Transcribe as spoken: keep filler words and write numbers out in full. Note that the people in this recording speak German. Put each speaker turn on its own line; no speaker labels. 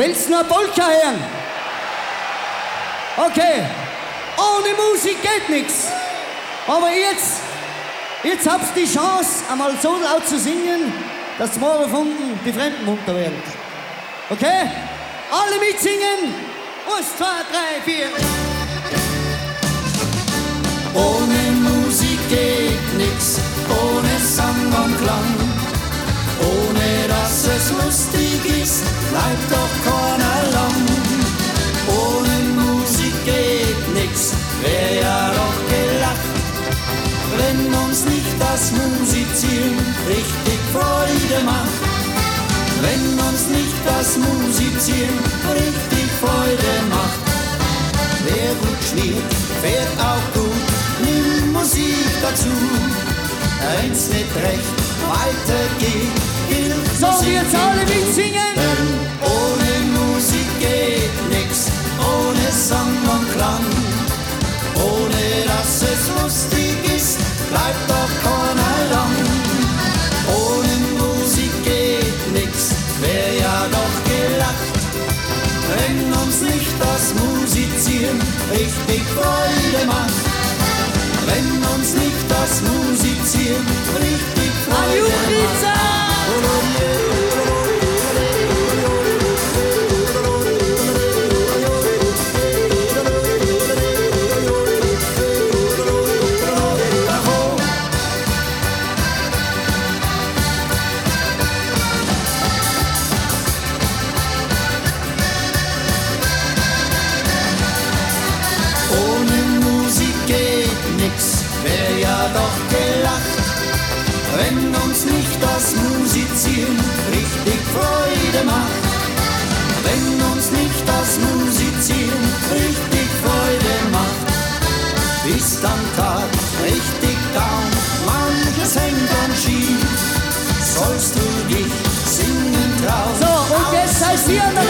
Willst du noch Polka hören? Okay. Ohne Musik geht nichts. Aber jetzt, jetzt habt ihr die Chance, einmal so laut zu singen, dass die morgen von unten die Fremden munter werden. Okay? Alle mitsingen. Eins, zwei, drei, vier.
Ohne Musik geht nix, ohne Sang und Klang. Ohne dass es lustig ist, bleibt doch keiner lang. Ohne Musik geht nix, wär ja doch gelacht. Wenn uns nicht das Musizieren richtig Freude macht. Wenn uns nicht das Musizieren richtig Freude macht. Wer gut spielt, fährt auch gut, nimm Musik dazu. Wenn's nicht recht weitergeht, hilft
So,
Musik
jetzt alle mitsingen.
Denn ohne Musik geht nix, ohne Sang und Klang. Ohne dass es lustig ist, bleibt doch keiner lang. Ohne Musik geht nix, wär ja doch gelacht. Wenn uns nicht das Musizieren richtig Freude macht. Wenn uns nicht das Musizieren richtig Freude macht. Wär ja doch gelacht, wenn uns nicht das Musizieren richtig Freude macht. Wenn uns nicht das Musizieren richtig Freude macht. Bis dann Tag richtig down, manches hängt dann schief. Sollst du dich singen trauen.
So, und jetzt seid ihr an der